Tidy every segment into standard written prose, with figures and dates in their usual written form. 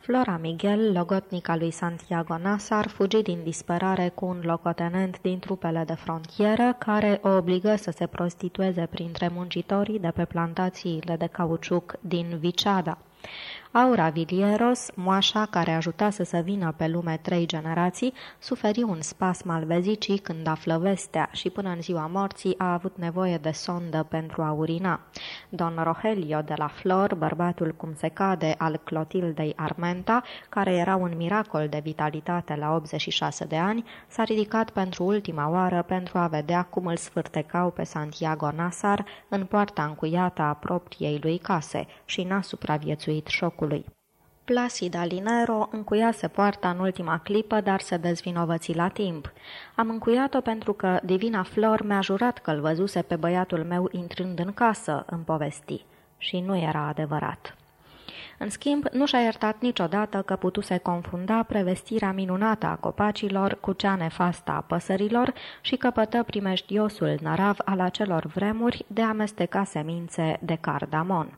Flora Miguel, logotnica lui Santiago Nazar, fugi din disperare cu un locotenent din trupele de frontieră, care o obligă să se prostitueze printre muncitorii de pe plantațiile de cauciuc din Vichada. Aura Villieros, moașa care ajuta să vină pe lume 3 generații, suferi un spasm al vezicii când află vestea și până în ziua morții a avut nevoie de sondă pentru a urina. Don Rogelio de la Flor, bărbatul cum se cade al Clotildei Armenta, care era un miracol de vitalitate la 86 de ani, s-a ridicat pentru ultima oară pentru a vedea cum îl sfârtecau pe Santiago Nazar în poarta încuiată a propriei lui case și n-a supraviețuit șocului. Placida Linero încuiase poarta în ultima clipă, dar se dezvinovăți la timp. Am încuiat-o pentru că divina Flor mi-a jurat că îl văzuse pe băiatul meu intrând în casă, îmi povesti. Și nu era adevărat. În schimb, nu și-a iertat niciodată că putuse confunda prevestirea minunată a copacilor cu cea nefastă a păsărilor și căpătă primejdiosul nărav al acelor vremuri de a amesteca semințe de cardamon.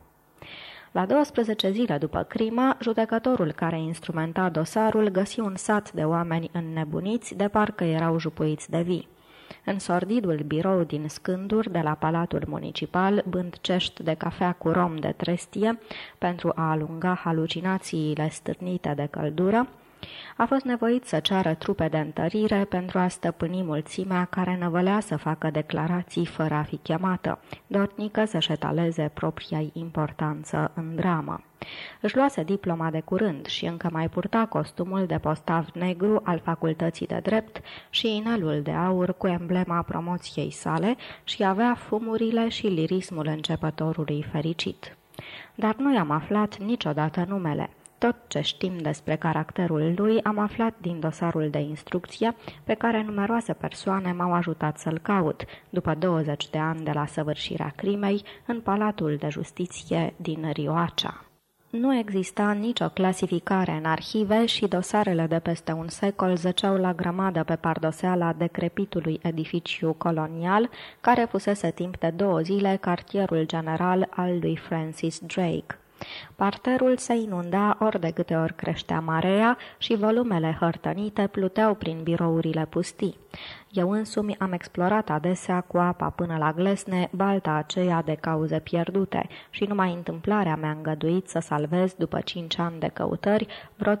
La 12 zile după crimă, judecătorul care instrumenta dosarul găsi un sat de oameni înnebuniți, de parcă erau jupuiți de vii. În sordidul birou din Scânduri de la Palatul Municipal, bând cești de cafea cu rom de trestie pentru a alunga halucinațiile stârnite de căldură, a fost nevoit să ceară trupe de întărire pentru a stăpâni mulțimea care năvălea să facă declarații fără a fi chemată, dornică să-și etaleze propria importanță în dramă. Își luase diploma de curând și încă mai purta costumul de postav negru al facultății de drept și inelul de aur cu emblema promoției sale și avea fumurile și lirismul începătorului fericit. Dar nu i-am aflat niciodată numele. Tot ce știm despre caracterul lui am aflat din dosarul de instrucție pe care numeroase persoane m-au ajutat să-l caut, după 20 de ani de la săvârșirea crimei, în Palatul de Justiție din Riohacha. Nu exista nicio clasificare în arhive și dosarele de peste un secol zăceau la grămadă pe pardoseala decrepitului edificiu colonial, care fusese timp de 2 zile cartierul general al lui Francis Drake. Parterul se inunda ori de câte ori creștea marea și volumele hărtănite pluteau prin birourile pustii. Eu însumi am explorat adesea cu apa până la glesne balta aceea de cauze pierdute și numai întâmplarea mi-a îngăduit să salvez după 5 ani de căutări vreo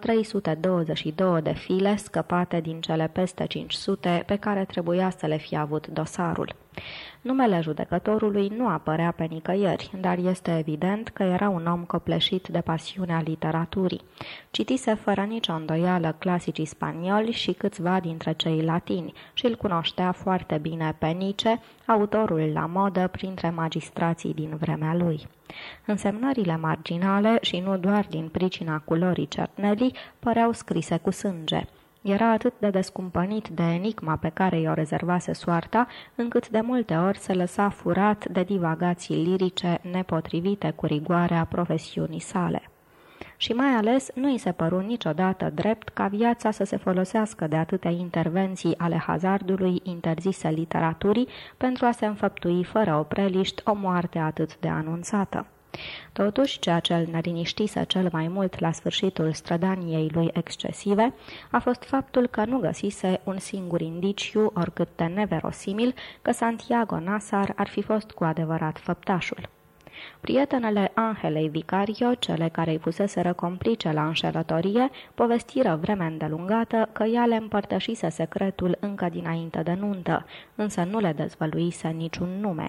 322 de file scăpate din cele peste 500 pe care trebuia să le fie avut dosarul. Numele judecătorului nu apărea pe nicăieri, dar este evident că era un om copleșit de pasiunea literaturii. Citise fără nicio îndoială clasicii spanioli și câțiva dintre cei latini și îl cunoștea foarte bine pe Nietzsche, autorul la modă printre magistrații din vremea lui. Însemnările marginale, și nu doar din pricina culorii cernelii, păreau scrise cu sânge. Era atât de descumpănit de enigma pe care i-o rezervase soarta, încât de multe ori se lăsa furat de divagații lirice nepotrivite cu rigoarea profesiunii sale. Și mai ales nu i se păru niciodată drept ca viața să se folosească de atâtea intervenții ale hazardului interzise literaturii pentru a se înfăptui fără opreliști o moarte atât de anunțată. Totuși, ceea ce îl neliniștise cel mai mult la sfârșitul strădaniei lui excesive a fost faptul că nu găsise un singur indiciu, oricât de neverosimil, că Santiago Nazar ar fi fost cu adevărat făptașul. Prietenele Angelei Vicario, cele care îi fuseseră complice la înșelătorie, povestiră vreme îndelungată că ea le împărtășise secretul încă dinainte de nuntă, însă nu le dezvăluise niciun nume.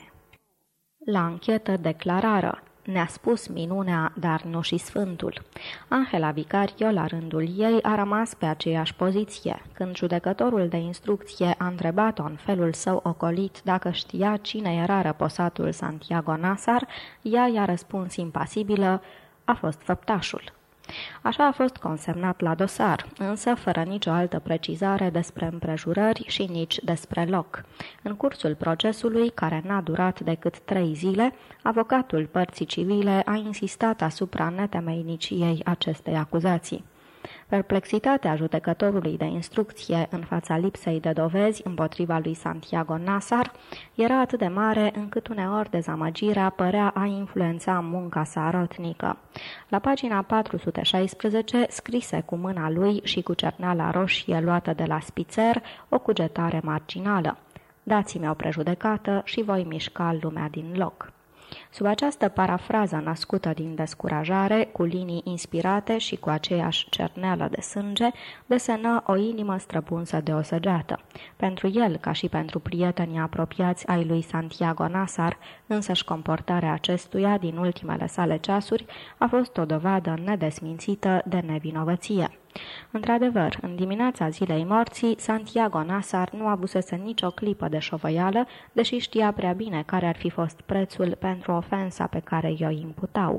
La anchetă declarară: ne-a spus minunea, dar nu și sfântul. Angela Vicario, la rândul ei, a rămas pe aceeași poziție. Când judecătorul de instrucție a întrebat-o în felul său ocolit dacă știa cine era răposatul Santiago Nazar, ea i-a răspuns impasibilă: a fost făptașul. Așa a fost consemnat la dosar, însă fără nicio altă precizare despre împrejurări și nici despre loc. În cursul procesului, care n-a durat decât 3 zile, avocatul părții civile a insistat asupra netemeiniciei acestei acuzații. Perplexitatea judecătorului de instrucție în fața lipsei de dovezi împotriva lui Santiago Nazar era atât de mare încât uneori dezamăgirea părea a influența munca sa rotnică. La pagina 416 scrise cu mâna lui și cu cerneala roșie luată de la spițer o cugetare marginală: dați-mi o prejudecată și voi mișca lumea din loc. Sub această parafrază născută din descurajare, cu linii inspirate și cu aceeași cerneală de sânge, desenă o inimă străpunsă de o săgeată. Pentru el, ca și pentru prietenii apropiați ai lui Santiago Nazar, însăși comportarea acestuia din ultimele sale ceasuri a fost o dovadă nedesmințită de nevinovăție. Într-adevăr, în dimineața zilei morții, Santiago Nazar nu avusese nicio clipă de șovăială, deși știa prea bine care ar fi fost prețul pentru ofensa pe care i-o imputau.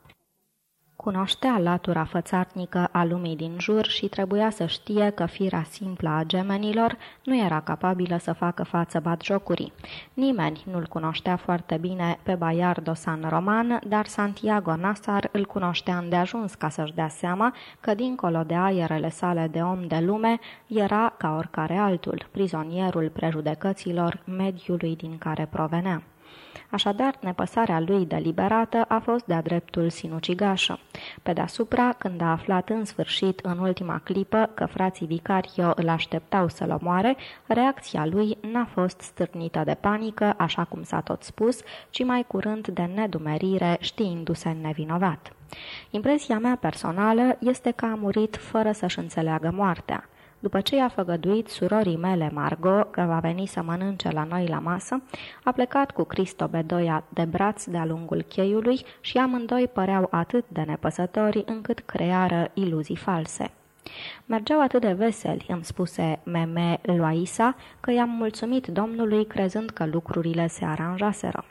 Cunoștea latura fățarnică a lumii din jur și trebuia să știe că firea simplă a gemenilor nu era capabilă să facă față batjocurii. Nimeni nu-l cunoștea foarte bine pe Bayardo San Roman, dar Santiago Nazar îl cunoștea îndeajuns ca să-și dea seama că, dincolo de aerele sale de om de lume, era, ca oricare altul, prizonierul prejudecăților mediului din care provenea. Așadar, nepăsarea lui deliberată a fost de-a dreptul sinucigașă. Pe deasupra, când a aflat în sfârșit, în ultima clipă, că frații Vicario îl așteptau să-l omoare, reacția lui n-a fost stârnită de panică, așa cum s-a tot spus, ci mai curând de nedumerire, știindu-se nevinovat. Impresia mea personală este că a murit fără să-și înțeleagă moartea. După ce i-a făgăduit surorii mele Margot că va veni să mănânce la noi la masă, a plecat cu Cristo Bedoia de braț de-a lungul cheiului și amândoi păreau atât de nepăsători încât creară iluzii false. Mergeau atât de veseli, îmi spuse Meme Loaisa, că i-am mulțumit Domnului crezând că lucrurile se aranjaseră.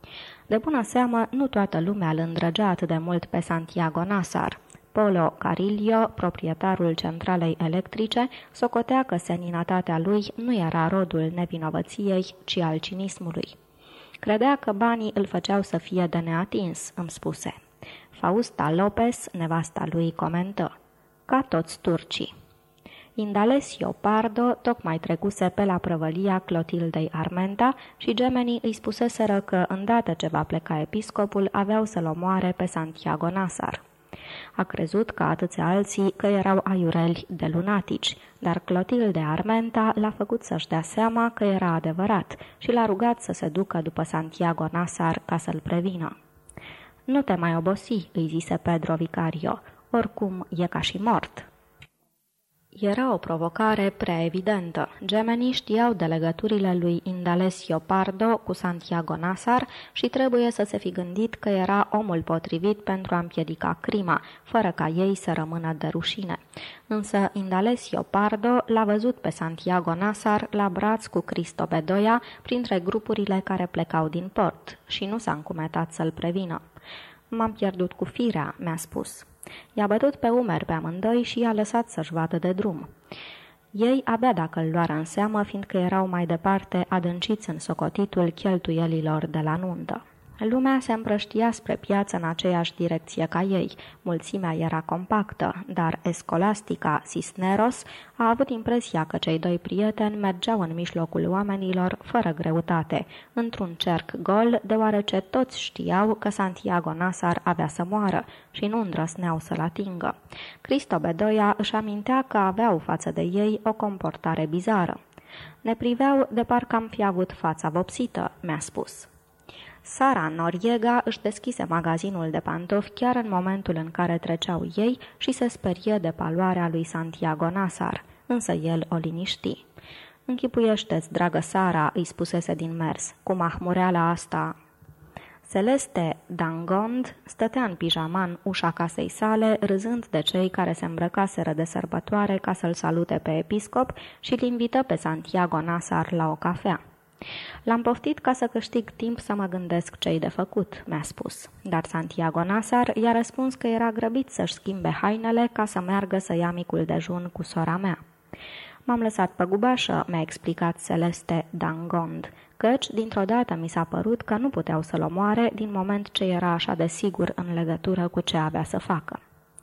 De bună seamă, nu toată lumea îl îndrăgea atât de mult pe Santiago Nazar. Polo Carillo, proprietarul centralei electrice, socotea că seninătatea lui nu era rodul nevinovăției, ci al cinismului. Credea că banii îl făceau să fie de neatins, îmi spuse. Fausta Lopez, nevasta lui, comentă: ca toți turcii. Indalesio Pardo tocmai trecuse pe la prăvălia Clotildei Armenta și gemenii îi spuseseră că, îndată ce va pleca episcopul, aveau să-l omoare pe Santiago Nazar. A crezut, ca atâția alții, că erau aiureli de lunatici, dar Clotilde Armenta l-a făcut să-și dea seama că era adevărat și l-a rugat să se ducă după Santiago Nazar ca să-l prevină. Nu te mai obosi, îi zise Pedro Vicario, oricum e ca și mort. Era o provocare prea evidentă. Gemenii știau de legăturile lui Indalesio Pardo cu Santiago Nazar și trebuie să se fi gândit că era omul potrivit pentru a împiedica crima, fără ca ei să rămână de rușine. Însă Indalesio Pardo l-a văzut pe Santiago Nazar la braț cu Cristo Bedoia printre grupurile care plecau din port și nu s-a încumetat să-l prevină. M-am pierdut cu firea, mi-a spus. I-a bătut pe umeri pe amândoi și i-a lăsat să-și vadă de drum. Ei abia dacă îl luară în seamă, fiindcă erau mai departe adânciți în socotitul cheltuielilor de la nuntă. Lumea se împrăștia spre piață în aceeași direcție ca ei. Mulțimea era compactă, dar Escolastica Cisneros a avut impresia că cei doi prieteni mergeau în mijlocul oamenilor fără greutate, într-un cerc gol, deoarece toți știau că Santiago Nazar avea să moară și nu îndrăsneau să-l atingă. Cristo Bedoia își amintea că aveau față de ei o comportare bizară. Ne priveau de parcă am fi avut fața vopsită, mi-a spus. Sara Noriega își deschise magazinul de pantofi chiar în momentul în care treceau ei și se sperie de paloarea lui Santiago Nazar, însă el o liniști. Închipuiește-ți, dragă Sara, îi spusese din mers, cu mahmureala asta. Celeste Dangond stătea în pijama în ușa casei sale, râzând de cei care se îmbrăcaseră de sărbătoare ca să-l salute pe episcop și îl invită pe Santiago Nazar la o cafea. L-am poftit ca să câștig timp să mă gândesc ce-i de făcut, mi-a spus. Dar Santiago Nazar i-a răspuns că era grăbit să-și schimbe hainele ca să meargă să ia micul dejun cu sora mea. M-am lăsat pe gubașă, mi-a explicat Celeste Dangond, căci dintr-o dată mi s-a părut că nu puteau să-l omoare din moment ce era așa de sigur în legătură cu ce avea să facă.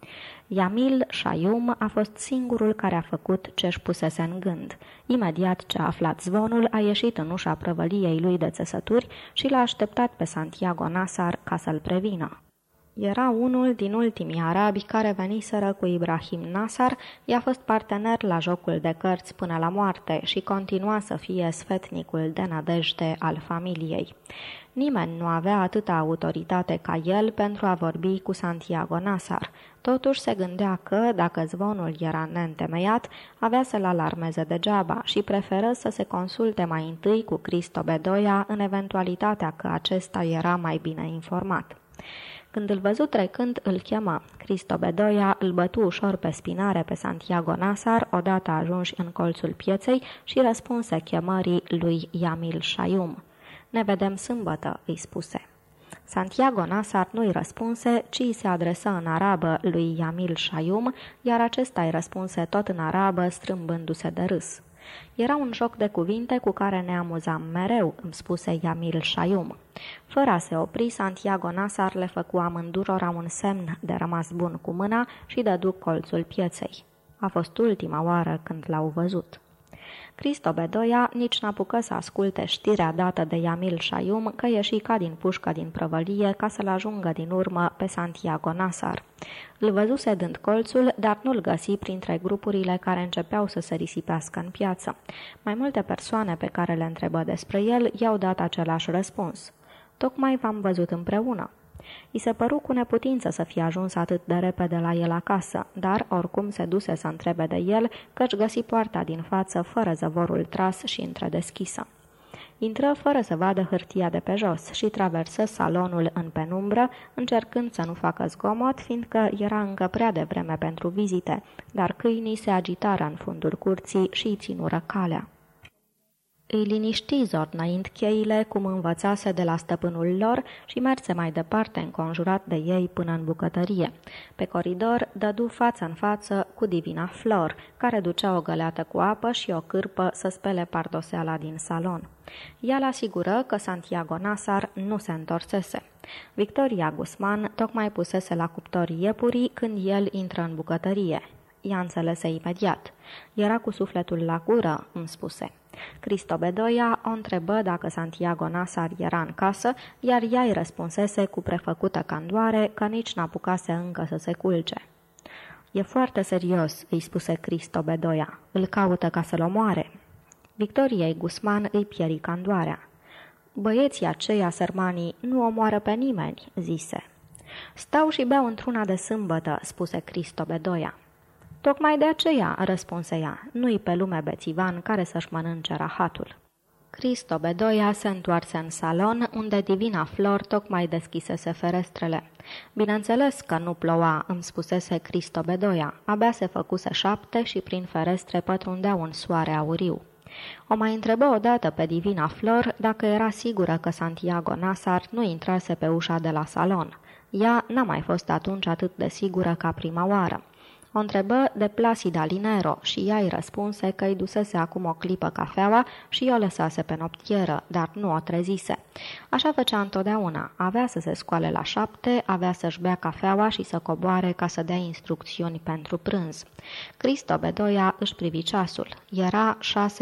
Yamil Shayum a fost singurul care a făcut ce-și pusese în gând. Imediat ce a aflat zvonul, a ieșit în ușa prăvăliei lui de țesături și l-a așteptat pe Santiago Nasar ca să-l prevină. Era unul din ultimii arabi care veniseră cu Ibrahim Nasar, i-a fost partener la jocul de cărți până la moarte și continua să fie sfetnicul de nădejde al familiei. Nimeni nu avea atâta autoritate ca el pentru a vorbi cu Santiago Nasar. Totuși se gândea că, dacă zvonul era neîntemeiat, avea să-l alarmeze degeaba și preferă să se consulte mai întâi cu Cristo Bedoya în eventualitatea că acesta era mai bine informat. Când îl văzut trecând, îl chemă. Cristo Bedoya îl bătu ușor pe spinare pe Santiago Nasar, odată ajunși în colțul pieței, și răspunse chemării lui Yamil Shayum. Ne vedem sâmbătă, îi spuse. Santiago Nasar nu-i răspunse, ci se adresă în arabă lui Yamil Shayum, iar acesta îi răspunse tot în arabă, strâmbându-se de râs. Era un joc de cuvinte cu care ne amuzam mereu, îmi spuse Yamil Shayum. Fără a se opri, Santiago Nasar le făcu amândurora un semn de rămas bun cu mâna și dădu colțul pieței. A fost ultima oară când l-au văzut. Cristo Bedoya nici n-apucă să asculte știrea dată de Yamil Shayum că ieși ca din pușcă din prăvălie ca să-l ajungă din urmă pe Santiago Nasar. Îl văzuse dând colțul, dar nu-l găsi printre grupurile care începeau să se risipească în piață. Mai multe persoane pe care le întrebă despre el i-au dat același răspuns. Tocmai v-am văzut împreună. I se păru cu neputință să fie ajuns atât de repede la el acasă, dar oricum se duse să întrebe de el, căci găsi poarta din față fără zăvorul tras și întredeschisă. Intră fără să vadă hârtia de pe jos și traversă salonul în penumbră, încercând să nu facă zgomot, fiindcă era încă prea devreme pentru vizite, dar câinii se agitară în fundul curții și îi ținură calea. Îi liniști zornăind cheile, cum învățase de la stăpânul lor, și merse mai departe înconjurat de ei până în bucătărie. Pe coridor dădu față în față cu divina Flor, care ducea o găleată cu apă și o cârpă să spele pardoseala din salon. Ea l-asigură că Santiago Nasar nu se întorsese. Victoria Guzman tocmai pusese la cuptor iepurii când el intră în bucătărie. Ea înțelese imediat. Era cu sufletul la gură, îmi spuse. Cristo Bedoya o întrebă dacă Santiago Nasar era în casă, iar ea îi răspunsese cu prefăcută candoare că nici n-apucase încă să se culce. E foarte serios, îi spuse Cristo Bedoya. Îl caută ca să-l omoare. Victoriei Guzman îi pieri candoarea. Băieții aceia sărmanii nu omoară pe nimeni, zise. Stau și beau într-una de sâmbătă, spuse Cristo Bedoya. Tocmai de aceea, răspunse ea, nu-i pe lume bețivan care să-și mănânce rahatul. Cristo Bedoya se întoarse în salon, unde divina Flor tocmai deschisese ferestrele. Bineînțeles că nu ploua, îmi spusese Cristo Bedoya. Abia se făcuse 7 și prin ferestre pătrundea un soare auriu. O mai întrebă odată pe divina Flor dacă era sigură că Santiago Nasar nu intrase pe ușa de la salon. Ea n-a mai fost atunci atât de sigură ca prima oară. O întrebă de Placida Linero și ea îi răspunse că îi dusese acum o clipă cafeaua și o lăsase pe noptieră, dar nu o trezise. Așa făcea întotdeauna. Avea să se scoale la 7, avea să-și bea cafeaua și să coboare ca să dea instrucțiuni pentru prânz. Cristo Bedoya își privi ceasul. Era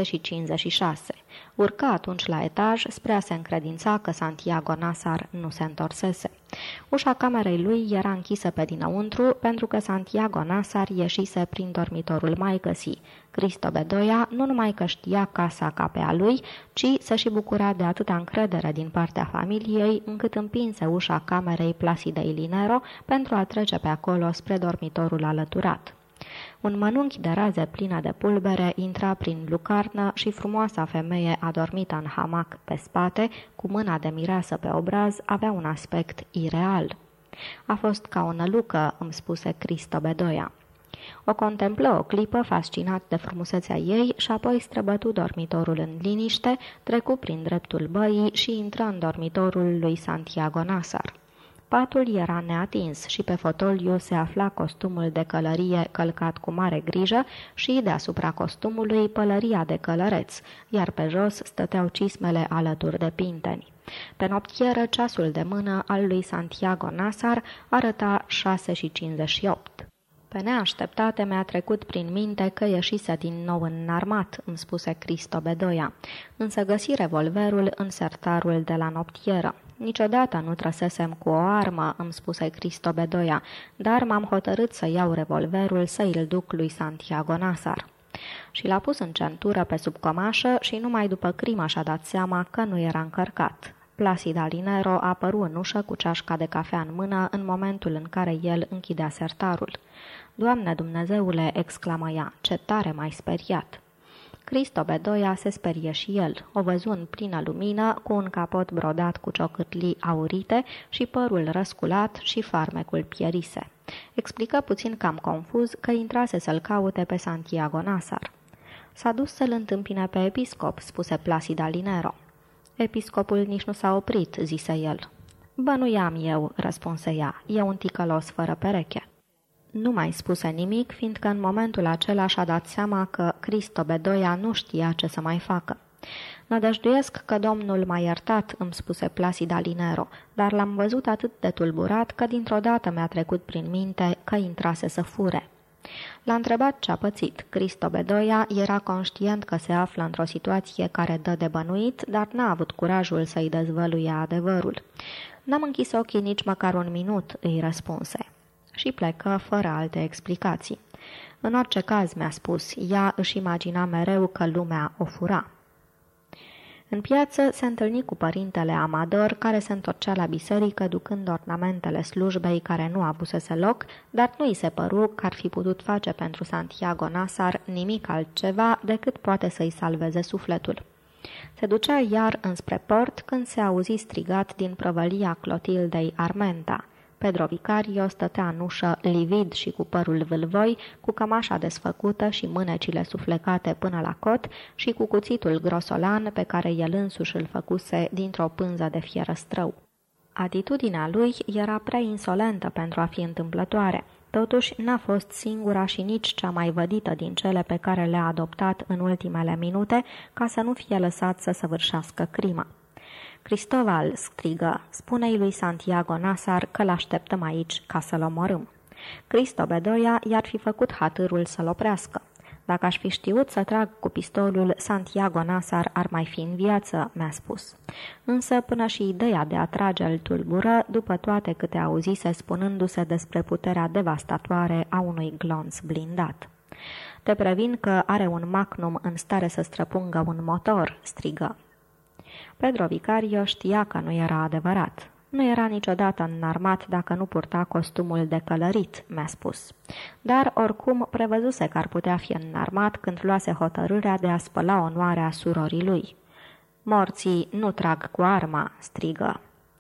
6:56. Urca atunci la etaj spre a se încredința că Santiago Nasar nu se întorsese. Ușa camerei lui era închisă pe dinăuntru pentru că Santiago Nasar ieșise prin dormitorul maicăsii. Cristo Bedoya nu numai că știa casa ca pe a lui, ci se și bucura de atâta încredere din partea familiei, încât împinse ușa camerei Placidei Linero pentru a trece pe acolo spre dormitorul alăturat. Un mănunchi de raze pline de pulbere intra prin lucarnă și frumoasa femeie adormită în hamac pe spate, cu mâna de mireasă pe obraz, avea un aspect ireal. A fost ca o nălucă, îmi spuse Cristo Bedoya. O contemplă o clipă, fascinat de frumusețea ei, și apoi străbătu dormitorul în liniște, trecu prin dreptul băii și intră în dormitorul lui Santiago Nasar. Patul era neatins și pe fotoliu se afla costumul de călărie călcat cu mare grijă și deasupra costumului pălăria de călăreț, iar pe jos stăteau cismele alături de pinteni. Pe noptieră, ceasul de mână al lui Santiago Nasar arăta 6:58. Pe neașteptate mi-a trecut prin minte că ieșise din nou înarmat, îmi spuse Cristo Bedoia, însă găsi revolverul în sertarul de la noptieră. Niciodată nu trăsesem cu o armă, îmi spuse Cristo Bedoia, dar m-am hotărât să iau revolverul să îl duc lui Santiago Nazar. Și l-a pus în centură pe sub cămașă și numai după crimă și-a dat seama că nu era încărcat. Placid Alinero a apărut în ușă cu ceașca de cafea în mână în momentul în care el închidea sertarul. Doamne Dumnezeule, exclamă ea, ce tare m-ai speriat! Cristo Bedoia se sperie și el. O văzu în plină lumină, cu un capot brodat cu ciocârlii aurite și părul răsculat și farmecul pierise. Explică puțin cam confuz că intrase să-l caute pe Santiago Nazar. S-a dus să-l întâmpine pe episcop, spuse Placid Alinero. Episcopul nici nu s-a oprit, zise el. Bănuiam eu, răspunse ea, e un ticălos fără pereche. Nu mai spuse nimic, fiindcă în momentul acela și-a dat seama că Cristo Bedoia nu știa ce să mai facă. Nădăjduiesc că domnul m-a iertat, îmi spuse Placid Alinero, dar l-am văzut atât de tulburat că dintr-o dată mi-a trecut prin minte că intrase să fure. L-a întrebat ce-a pățit. Cristo Bedoia era conștient că se află într-o situație care dă de bănuit, dar n-a avut curajul să-i dezvăluie adevărul. N-am închis ochii nici măcar un minut, îi răspunse. Și plecă fără alte explicații. În orice caz, mi-a spus, ea își imagina mereu că lumea o fura. În piață se întâlni cu părintele Amador, care se întorcea la biserică ducând ornamentele slujbei care nu avusese loc, dar nu i se păru că ar fi putut face pentru Santiago Nazar nimic altceva decât poate să-i salveze sufletul. Se ducea iar înspre port când se auzi strigat din prăvălia Clotildei Armenta. Pedro Vicario stătea în ușă, livid și cu părul vâlvoi, cu cămașa desfăcută și mânecile suflecate până la cot și cu cuțitul grosolan pe care el însuși îl făcuse dintr-o pânză de fierăstrău. Atitudinea lui era prea insolentă pentru a fi întâmplătoare. Totuși, n-a fost singura și nici cea mai vădită din cele pe care le-a adoptat în ultimele minute ca să nu fie lăsat să săvârșească crima. Cristoval, strigă, spune-i lui Santiago Nazar că l-așteptăm aici ca să-l omorâm. Cristo Bedoia i-ar fi făcut hatârul să-l oprească. Dacă aș fi știut să trag cu pistolul, Santiago Nazar ar mai fi în viață, mi-a spus. Însă până și ideea de a trage îl tulbură, după toate câte auzise spunându-se despre puterea devastatoare a unui glonț blindat. Te previn că are un magnum în stare să străpungă un motor, strigă. Pedro Vicario știa că nu era adevărat. Nu era niciodată înarmat dacă nu purta costumul de călărit, mi-a spus. Dar, oricum, prevăzuse că ar putea fi înarmat când luase hotărârea de a spăla onoarea surorii lui. Morții nu trag cu arma, strigă.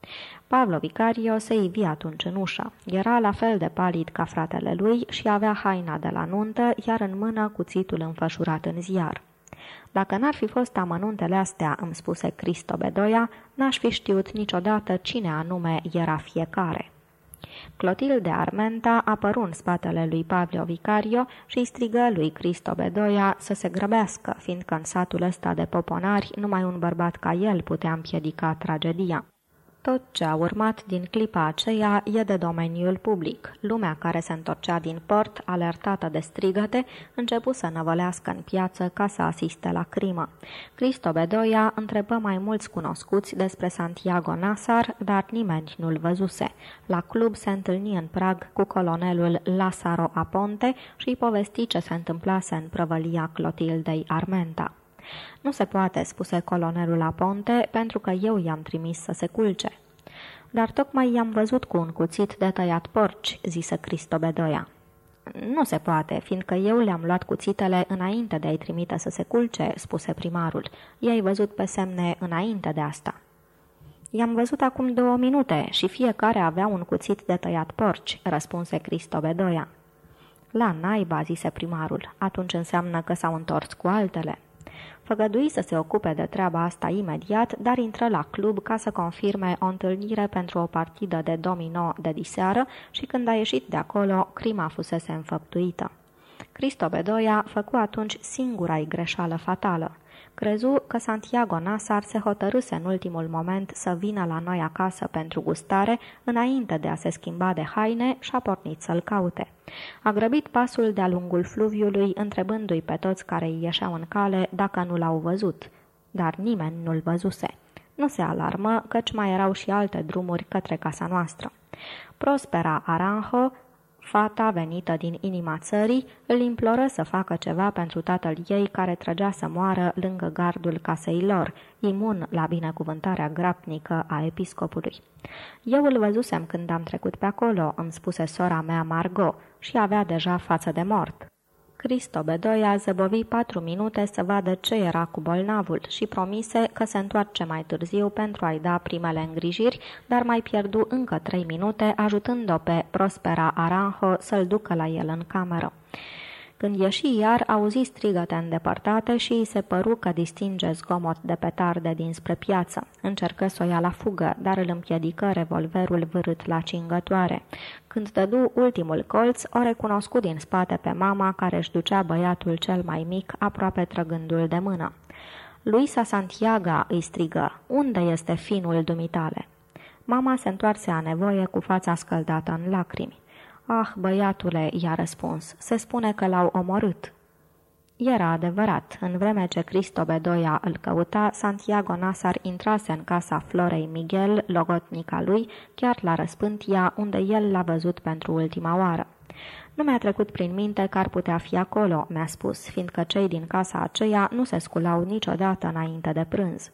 Pablo Vicario se ivi atunci în ușă. Era la fel de palid ca fratele lui și avea haina de la nuntă, iar în mână cuțitul înfășurat în ziar. Dacă n-ar fi fost amănuntele astea, îmi spuse Cristo Bedoia, n-aș fi știut niciodată cine anume era fiecare. Clotilde Armenta apăru în spatele lui Pablo Vicario și îi strigă lui Cristo Bedoia să se grăbească, fiindcă în satul ăsta de poponari numai un bărbat ca el putea împiedica tragedia. Tot ce a urmat din clipa aceea e de domeniul public. Lumea care se întorcea din port, alertată de strigăte, începu să năvălească în piață ca să asiste la crimă. Cristo Bedoia întrebă mai mulți cunoscuți despre Santiago Nazar, dar nimeni nu-l văzuse. La club se întâlni în prag cu colonelul Lázaro Aponte și îi povesti ce se întâmplase în prăvălia Clotildei Armenta. Nu se poate, spuse colonelul Aponte, pentru că eu i-am trimis să se culce. Dar tocmai i-am văzut cu un cuțit de tăiat porci, zise Cristo Bedoia. Nu se poate, fiindcă eu le-am luat cuțitele înainte de a-i trimite să se culce, spuse primarul. I-ai văzut pe semne înainte de asta. I-am văzut acum 2 minute și fiecare avea un cuțit de tăiat porci, răspunse Cristo Bedoia. La naiba, zise primarul, atunci înseamnă că s-au întors cu altele. Făgădui să se ocupe de treaba asta imediat, dar intră la club ca să confirme o întâlnire pentru o partidă de domino de diseară și când a ieșit de acolo, crima fusese înfăptuită. Cristo Bedoya făcu atunci singura-i greșeală fatală. Crezu că Santiago Nazar se hotărâse în ultimul moment să vină la noi acasă pentru gustare, înainte de a se schimba de haine și a pornit să-l caute. A grăbit pasul de-a lungul fluviului, întrebându-i pe toți care îi ieșeau în cale dacă nu l-au văzut. Dar nimeni nu-l văzuse. Nu se alarmă, căci mai erau și alte drumuri către casa noastră. Prospera Aranjo, fata venită din inima țării, îl imploră să facă ceva pentru tatăl ei care trăgea să moară lângă gardul casei lor, imun la binecuvântarea grabnică a episcopului. Eu îl văzusem când am trecut pe acolo, îmi spuse sora mea Margot, și avea deja față de mort. Cristo Bedoya zăbovi 4 minute să vadă ce era cu bolnavul și promise că se întoarce mai târziu pentru a-i da primele îngrijiri, dar mai pierdu încă 3 minute ajutând-o pe Prospera Aranjo să-l ducă la el în cameră. Când ieși iar, auzi strigăte îndepărtate și îi se păru că distinge zgomot de petarde dinspre piață. Încercă să o ia la fugă, dar îl împiedică revolverul vârât la cingătoare. Când dădu ultimul colț, o recunoscu din spate pe mama care își ducea băiatul cel mai mic, aproape trăgându-l de mână. Luisa Santiago, îi strigă, unde este finul dumitale? Mama se întoarse a nevoie cu fața scăldată în lacrimi. Ah, băiatule, i-a răspuns, se spune că l-au omorât. Era adevărat. În vreme ce Cristo Bedoya îl căuta, Santiago Nazar intrase în casa Florei Miguel, logotnica lui, chiar la Răspântia, unde el l-a văzut pentru ultima oară. Nu mi-a trecut prin minte că ar putea fi acolo, mi-a spus, fiindcă cei din casa aceea nu se sculau niciodată înainte de prânz.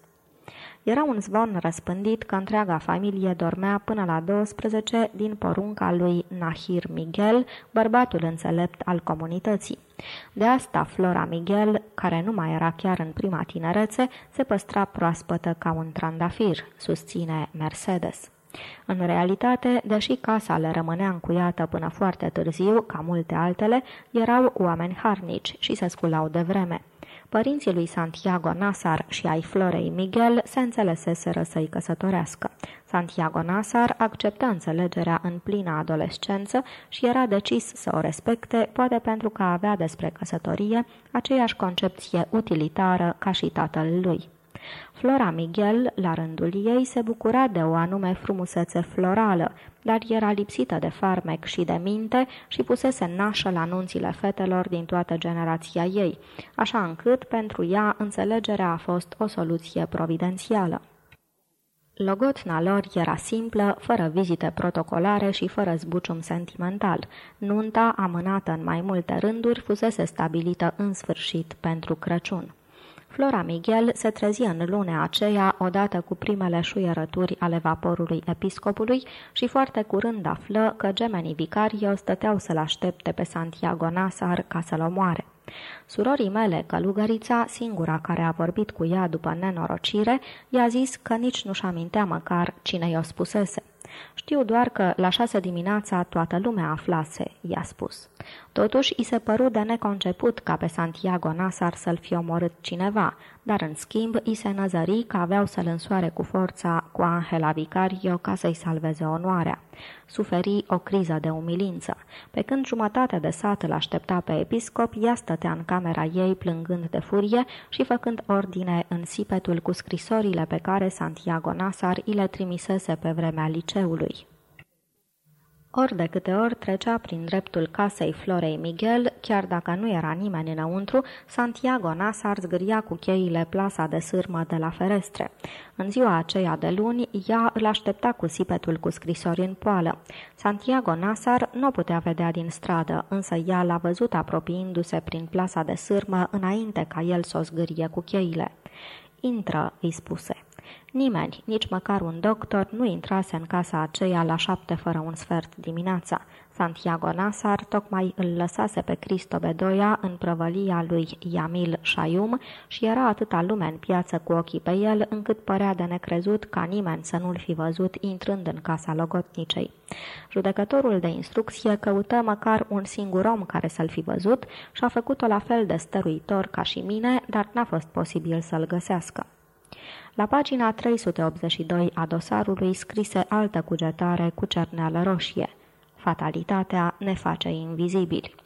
Era un zvon răspândit că întreaga familie dormea până la 12 din porunca lui Nahir Miguel, bărbatul înțelept al comunității. De asta Flora Miguel, care nu mai era chiar în prima tinerețe, se păstra proaspătă ca un trandafir, susține Mercedes. În realitate, deși casa le rămânea încuiată până foarte târziu, ca multe altele, erau oameni harnici și se sculau de vreme. Părinții lui Santiago Nazar și ai Florei Miguel se înțeleseseră să-i căsătorească. Santiago Nazar acceptă înțelegerea în plină adolescență și era decis să o respecte, poate pentru că avea despre căsătorie aceeași concepție utilitară ca și tatăl lui. Flora Miguel, la rândul ei, se bucura de o anume frumusețe florală, dar era lipsită de farmec și de minte și pusese nașă la nunțile fetelor din toată generația ei, așa încât, pentru ea, înțelegerea a fost o soluție providențială. Logotna lor era simplă, fără vizite protocolare și fără zbucium sentimental. Nunta, amânată în mai multe rânduri, fusese stabilită în sfârșit pentru Crăciun. Flora Miguel se trezi în lunea aceea odată cu primele șuierături ale vaporului episcopului și foarte curând află că gemenii Vicario stăteau să-l aștepte pe Santiago Nazar ca să-l omoare. Surorii mele, călugărița, singura care a vorbit cu ea după nenorocire, i-a zis că nici nu-și amintea măcar cine i-o spusese. Știu doar că la 6 dimineața toată lumea aflase, i-a spus. Totuși, i se păru de neconceput ca pe Santiago Nazar să-l fi omorât cineva, dar în schimb i se năzări că aveau să-l însoare cu forța cu Angela Vicario ca să-i salveze onoarea. Suferi o criză de umilință. Pe când jumătate de sat îl aștepta pe episcop, ea stătea în camera ei plângând de furie și făcând ordine în sipetul cu scrisorile pe care Santiago Nazar i le trimisese pe vremea liceului. Ori de câte ori trecea prin dreptul casei Florei Miguel, chiar dacă nu era nimeni înăuntru, Santiago Nazar zgâria cu cheile plasa de sârmă de la ferestre. În ziua aceea de luni, ea îl aștepta cu sipetul cu scrisori în poală. Santiago Nazar nu putea vedea din stradă, însă ea l-a văzut apropiindu-se prin plasa de sârmă înainte ca el să o zgârie cu cheile. Intră, îi spuse. Nimeni, nici măcar un doctor, nu intrase în casa aceea la 7 fără un sfert dimineața. Santiago Nazar tocmai îl lăsase pe Cristo Bedoya în prăvălia lui Yamil Shayum și era atâta lume în piață cu ochii pe el, încât părea de necrezut ca nimeni să nu-l fi văzut intrând în casa logotnicei. Judecătorul de instrucție căută măcar un singur om care să-l fi văzut și a făcut-o la fel de stăruitor ca și mine, dar n-a fost posibil să-l găsească. La pagina 382 a dosarului scrise altă cugetare cu cerneală roșie. Fatalitatea ne face invizibili.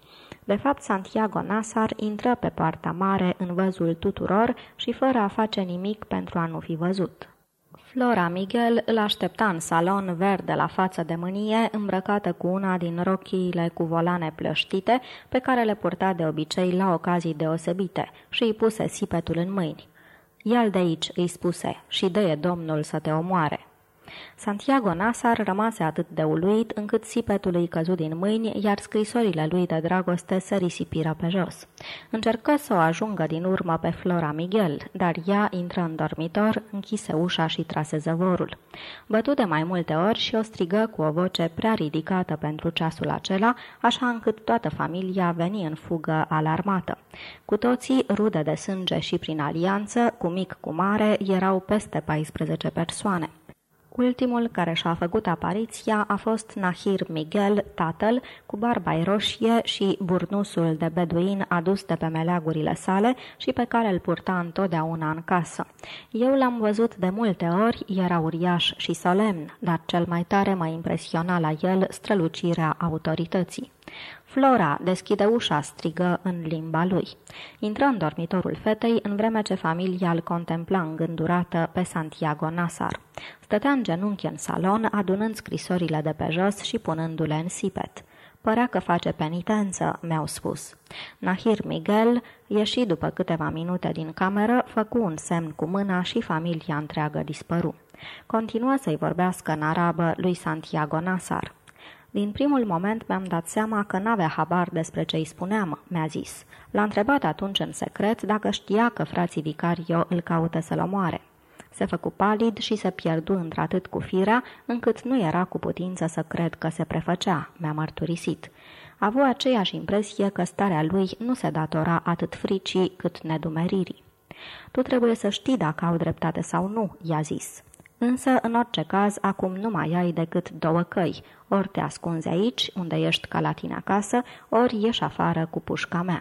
De fapt, Santiago Nazar intră pe poarta mare în văzul tuturor și fără a face nimic pentru a nu fi văzut. Flora Miguel îl aștepta în salon verde la față de mânie, îmbrăcată cu una din rochiile cu volane plăștite, pe care le purta de obicei la ocazii deosebite, și îi puse sipetul în mâini. "Ia-l de aici," îi spuse, "și dă-i Domnul să te omoare." Santiago Nazar rămase atât de uluit încât sipetul îi căzu din mâini, iar scrisorile lui de dragoste se risipiră pe jos. Încercă să o ajungă din urmă pe Flora Miguel, dar ea intră în dormitor, închise ușa și trase zăvorul. Bătu de mai multe ori și o strigă cu o voce prea ridicată pentru ceasul acela, așa încât toată familia veni în fugă alarmată. Cu toții, rude de sânge și prin alianță, cu mic cu mare, erau peste 14 persoane. Ultimul care și-a făcut apariția a fost Nahir Miguel, tatăl, cu barba roșie și burnusul de beduin adus de pe meleagurile sale și pe care îl purta întotdeauna în casă. Eu l-am văzut de multe ori, era uriaș și solemn, dar cel mai tare mă impresiona la el strălucirea autorității. "Flora, deschide ușa!" strigă în limba lui. Intră în dormitorul fetei, în vreme ce familia îl contempla îngândurată pe Santiago Nazar. Stătea în genunchi în salon, adunând scrisorile de pe jos și punându-le în sipet. "Părea că face penitență," mi-au spus. Nahir Miguel ieși după câteva minute din cameră, făcu un semn cu mâna și familia întreagă dispăru. Continuă să-i vorbească în arabă lui Santiago Nazar. "Din primul moment mi-am dat seama că n-avea habar despre ce îi spuneam," mi-a zis. L-a întrebat atunci în secret dacă știa că frații Vicario îl caută să-l omoare. Se făcu palid și se pierdu într-atât cu firea, încât nu era cu putință să cred că se prefăcea," mi-a mărturisit. A avut aceeași impresie că starea lui nu se datora atât fricii cât nedumeririi. "Tu trebuie să știi dacă au dreptate sau nu," i-a zis. "Însă, în orice caz, acum nu mai ai decât două căi. Ori te ascunzi aici, unde ești ca la tine acasă, ori ieși afară cu pușca mea."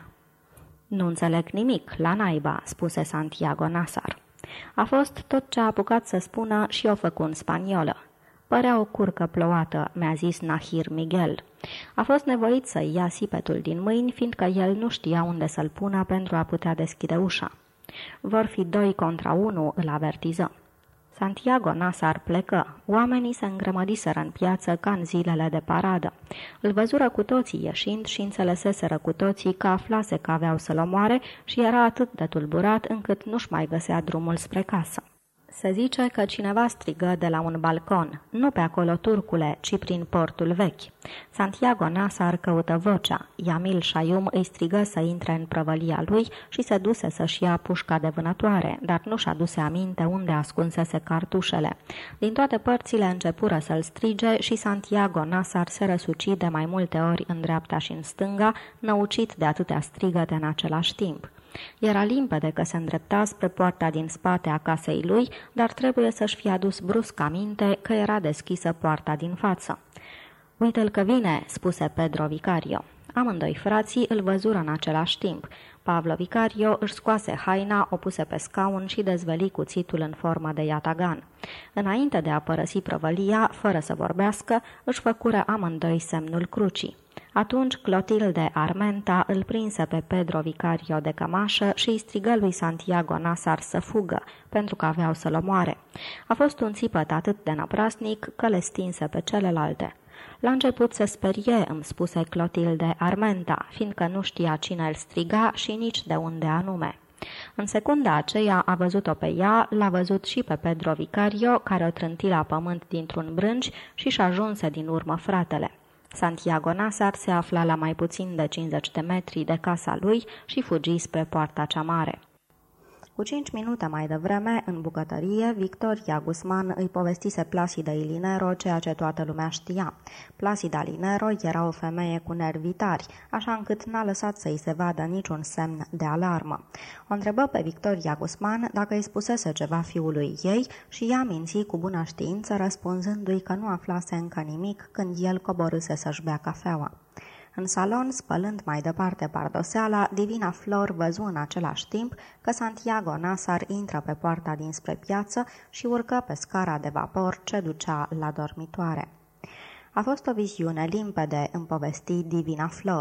"Nu înțeleg nimic, la naiba," spuse Santiago Nazar. A fost tot ce a apucat să spună și o făcu în spaniolă. "Părea o curcă plouată," mi-a zis Nahir Miguel. A fost nevoit să ia sipetul din mâini, fiindcă el nu știa unde să-l pună pentru a putea deschide ușa. "Vor fi 2 contra 1, îl avertiză. Santiago Nazar plecă. Oamenii se îngrămădiseră în piață ca în zilele de paradă. Îl văzură cu toții ieșind și înțeleseseră cu toții că aflase că aveau să-l omoare și era atât de tulburat încât nu-și mai găsea drumul spre casă. Se zice că cineva strigă de la un balcon: "Nu pe acolo, turcule, ci prin portul vechi." Santiago Nazar căută vocea. Yamil Shayum îi strigă să intre în prăvălia lui și se duse să-și ia pușca de vânătoare, dar nu-și aduse aminte unde ascunsese cartușele. Din toate părțile începură să-l strige și Santiago Nazar se răsuci de mai multe ori în dreapta și în stânga, năucit de atâtea strigăte în același timp. Era limpede că se îndrepta spre poarta din spate a casei lui, dar trebuie să-și fie adus brusc aminte că era deschisă poarta din față. "Uite-l că vine," spuse Pedro Vicario. Amândoi frații îl văzură în același timp. Pablo Vicario își scoase haina, o puse pe scaun și dezveli cuțitul în formă de iatagan. Înainte de a părăsi prăvălia, fără să vorbească, își făcură amândoi semnul crucii. Atunci Clotilde Armenta îl prinse pe Pedro Vicario de cămașă și îi strigă lui Santiago Nazar să fugă, pentru că aveau să-l omoare. A fost un țipăt atât de năprasnic că le stinse pe celelalte. "La început se sperie," îmi spuse Clotilde Armenta, fiindcă nu știa cine îl striga și nici de unde anume. În secunda aceea a văzut-o pe ea, l-a văzut și pe Pedro Vicario, care o trânti la pământ dintr-un brânci și-și ajunse din urmă fratele. Santiago Nazar se afla la mai puțin de 50 de metri de casa lui și fugi spre poarta cea mare. Cu 5 minute mai devreme, în bucătărie, Victoria Guzman îi povestise Placidei Linero ceea ce toată lumea știa. Placida Linero era o femeie cu nervi tari, așa încât n-a lăsat să-i se vadă niciun semn de alarmă. O întrebă pe Victoria Guzman dacă îi spusese ceva fiului ei și ea minți cu bună știință, răspunzându-i că nu aflase încă nimic când el coborâse să-și bea cafeaua. În salon, spălând mai departe pardoseala, Divina Flor văzu în același timp că Santiago Nazar intră pe poarta dinspre piață și urcă pe scara de vapor ce ducea la dormitoare. A fost o viziune limpede, îmi povesti Divina Flor.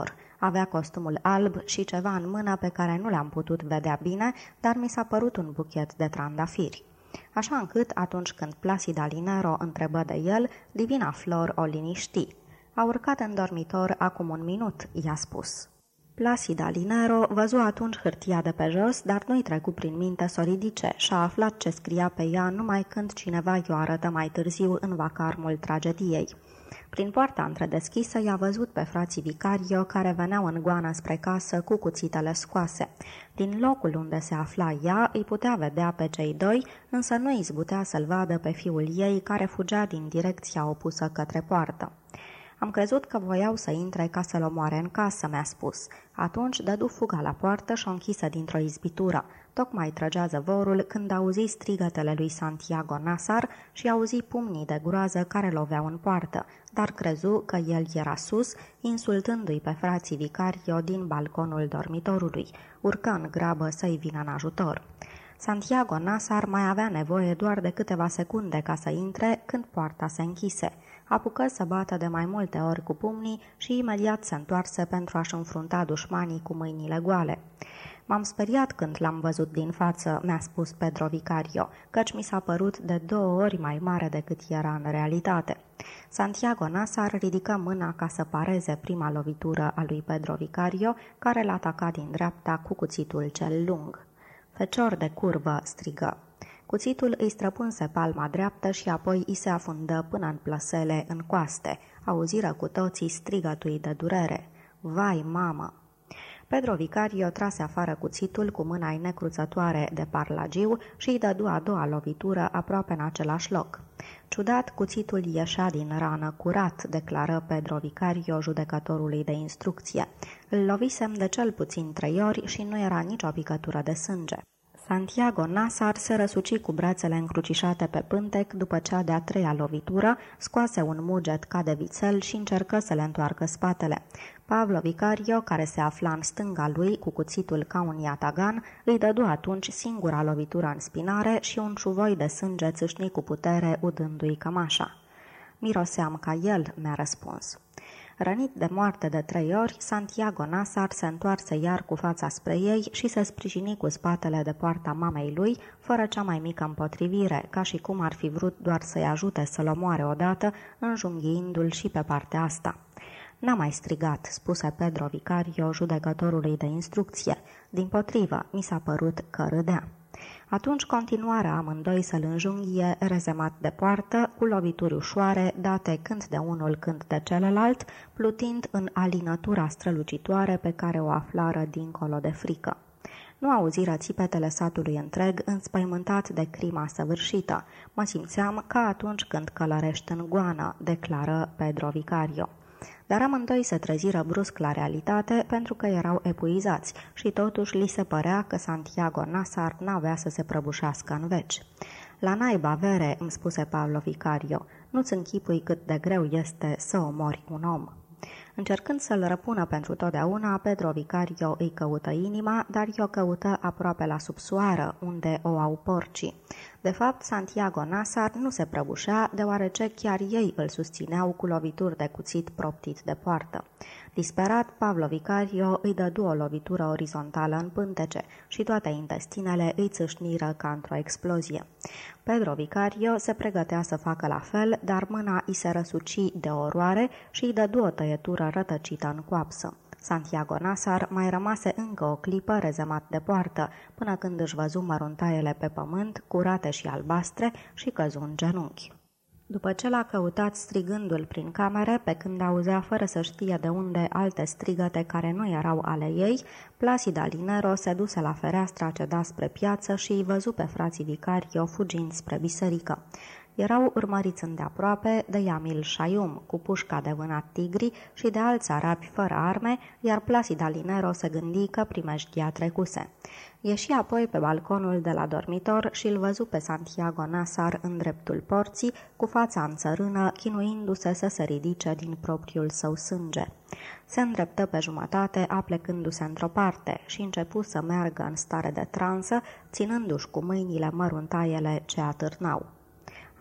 Avea costumul alb și ceva în mână pe care nu le-am putut vedea bine, dar mi s-a părut un buchet de trandafiri. Așa încât, atunci când Plácida Linero întrebă de el, divina Flor o liniști. A urcat în dormitor acum 1 minut, i-a spus. Plácida Linero văzu atunci hârtia de pe jos, dar nu-i trecu prin minte să o ridice și a aflat ce scria pe ea numai când cineva i-o arătă mai târziu în vacarmul tragediei. Prin poarta întredeschisă i-a văzut pe frații Vicario care veneau în goană spre casă cu cuțitele scoase. Din locul unde se afla ea îi putea vedea pe cei doi, însă nu izbutea să-l vadă pe fiul ei care fugea din direcția opusă către poartă. Am crezut că voiau să intre ca să-l omoare în casă, mi-a spus. Atunci dădu fuga la poartă și o închisă dintr-o izbitură. Tocmai trăgea zăvorul când auzi strigătele lui Santiago Nazar și auzi pumnii de groază care loveau în poartă, dar crezu că el era sus, insultându-i pe frații Vicario din balconul dormitorului. Urcă în grabă să-i vină în ajutor. Santiago Nazar mai avea nevoie doar de câteva secunde ca să intre când poarta se închise. Apucă să bată de mai multe ori cu pumnii și imediat se întoarse pentru a-și înfrunta dușmanii cu mâinile goale. M-am speriat când l-am văzut din față, mi-a spus Pedro Vicario, căci mi s-a părut de 2 ori mai mare decât era în realitate. Santiago Nazar ridică mâna ca să pareze prima lovitură a lui Pedro Vicario, care l-a atacat din dreapta cu cuțitul cel lung. Fecior de curvă, strigă. Cuțitul îi străpunse palma dreaptă și apoi îi se afundă până în plăsele, în coaste. Auziră cu toții strigătui de durere. Vai, mamă! Pedro Vicario trase afară cuțitul cu mâna necruțătoare de parlagiu și îi dădu a doua lovitură aproape în același loc. Ciudat, cuțitul ieșea din rană curat, declară Pedro Vicario judecătorului de instrucție. Îl lovisem de cel puțin 3 ori și nu era nicio picătură de sânge. Santiago Nazar se răsuci cu brațele încrucișate pe pântec după cea de-a 3-a lovitură, scoase un muget ca de vițel și încercă să le întoarcă spatele. Pablo Vicario, care se afla în stânga lui cu cuțitul ca un iatagan, îi dădu atunci singura lovitură în spinare și un șuvoi de sânge țâșni cu putere udându-i cămașa. Miroseam ca el, mi-a răspuns. Rănit de moarte de 3 ori, Santiago Nazar se întoarse iar cu fața spre ei și se sprijini cu spatele de poarta mamei lui, fără cea mai mică împotrivire, ca și cum ar fi vrut doar să-i ajute să-l omoare odată, înjunghiindu-l și pe partea asta. N-a mai strigat, spuse Pedro Vicario judecătorului de instrucție. Dimpotrivă, mi s-a părut că râdea. Atunci continuară amândoi să-l înjunghie, rezemat de poartă, cu lovituri ușoare, date când de unul, când de celălalt, plutind în alinătura strălucitoare pe care o aflară dincolo de frică. Nu auziră țipetele satului întreg, înspăimântat de crima săvârșită. Mă simțeam ca atunci când călărești în goană, declară Pedro Vicario. Dar amândoi se treziră brusc la realitate pentru că erau epuizați și totuși li se părea că Santiago Nazar n-avea să se prăbușească în veci. La naiba vere, îmi spuse Pablo Vicario, nu-ți închipui cât de greu este să omori un om. Încercând să-l răpună pentru totdeauna, Pedro Vicario îi căută inima, dar i-o căută aproape la subsoară, unde o au porcii. De fapt, Santiago Nazar nu se prăbușea, deoarece chiar ei îl susțineau cu lovituri de cuțit proptit de poartă. Disperat, Pablo Vicario îi dădu o lovitură orizontală în pântece și toate intestinele îi țâșniră ca într-o explozie. Pedro Vicario se pregătea să facă la fel, dar mâna îi se răsuci de oroare și îi dădu o tăietură rătăcită în coapsă. Santiago Nazar mai rămase încă o clipă rezemat de poartă, până când își văzu măruntaiele pe pământ, curate și albastre, și căzu în genunchi. După ce l-a căutat strigându-l prin camere, pe când auzea fără să știe de unde alte strigăte care nu erau ale ei, Plácida Linero se duse la fereastra ce da spre piață și îi văzu pe frații Vicario fugind spre biserică. Erau urmăriți îndeaproape de Yamil Shayum, cu pușca de vânat tigri și de alți arabi fără arme, iar Plácida Linero se gândi că primejdia trecuse. Ieși apoi pe balconul de la dormitor și îl văzu pe Santiago Nazar în dreptul porții, cu fața în țărână, chinuindu-se să se ridice din propriul său sânge. Se îndreptă pe jumătate, aplecându-se într-o parte, și începu să meargă în stare de transă, ținându-și cu mâinile măruntaiele ce atârnau.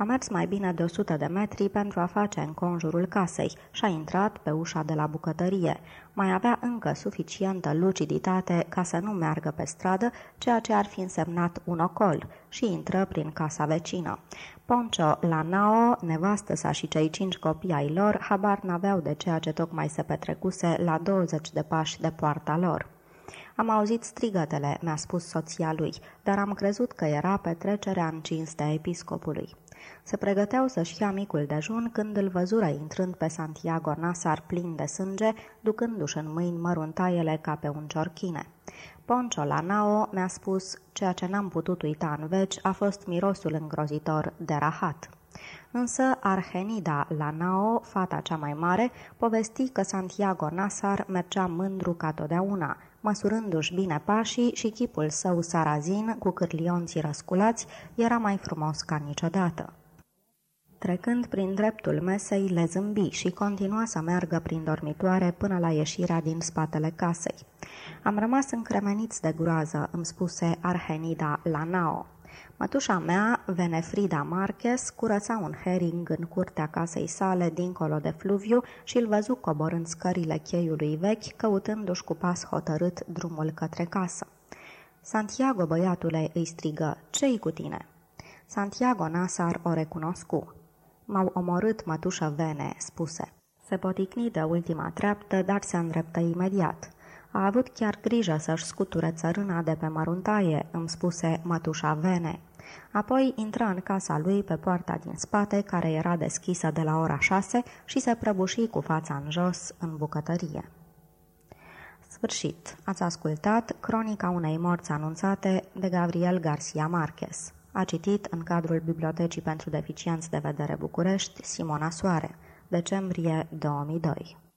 A mers mai bine de 100 de metri pentru a face înconjurul casei și a intrat pe ușa de la bucătărie. Mai avea încă suficientă luciditate ca să nu meargă pe stradă, ceea ce ar fi însemnat un ocol, și intră prin casa vecină. Poncio, Lanao, nevastă sa și cei 5 copii ai lor habar n-aveau de ceea ce tocmai se petrecuse la 20 de pași de poarta lor. Am auzit strigătele, mi-a spus soția lui, dar am crezut că era petrecerea în cinstea episcopului. Se pregăteau să-și ia micul dejun când îl văzură intrând pe Santiago Nasar plin de sânge, ducându-și în mâini măruntaiele ca pe un ciorchine. Poncio Lanao mi-a spus, ceea ce n-am putut uita în veci a fost mirosul îngrozitor de rahat. Însă Arhenida Lanao, fata cea mai mare, povesti că Santiago Nasar mergea mândru ca totdeauna, măsurându-și bine pașii și chipul său sarazin cu cârlionții răsculați era mai frumos ca niciodată. Trecând prin dreptul mesei, le zâmbi și continua să meargă prin dormitoare până la ieșirea din spatele casei. Am rămas încremeniți de groază, îmi spuse Arhenida Lanao. Mătușa mea, Venefrida Marquez, curăța un herring în curtea casei sale dincolo de fluviu și îl văzu coborând scările cheiului vechi, căutându-și cu pas hotărât drumul către casă. Santiago, băiatule, îi strigă, ce-i cu tine? Santiago Nasar o recunoscu. M-au omorât, mătușă Vene, spuse. Se poticni de ultima treaptă, dar se îndreptă imediat. A avut chiar grijă să-și scuture țărâna de pe măruntaie, îmi spuse mătușa Vene. Apoi intră în casa lui pe poarta din spate, care era deschisă de la ora 6 și se prăbuși cu fața în jos în bucătărie. Sfârșit. Ați ascultat Cronica unei morți anunțate de Gabriel Garcia Marquez. A citit în cadrul Bibliotecii pentru Deficienți de Vedere București Simona Soare, decembrie 2002.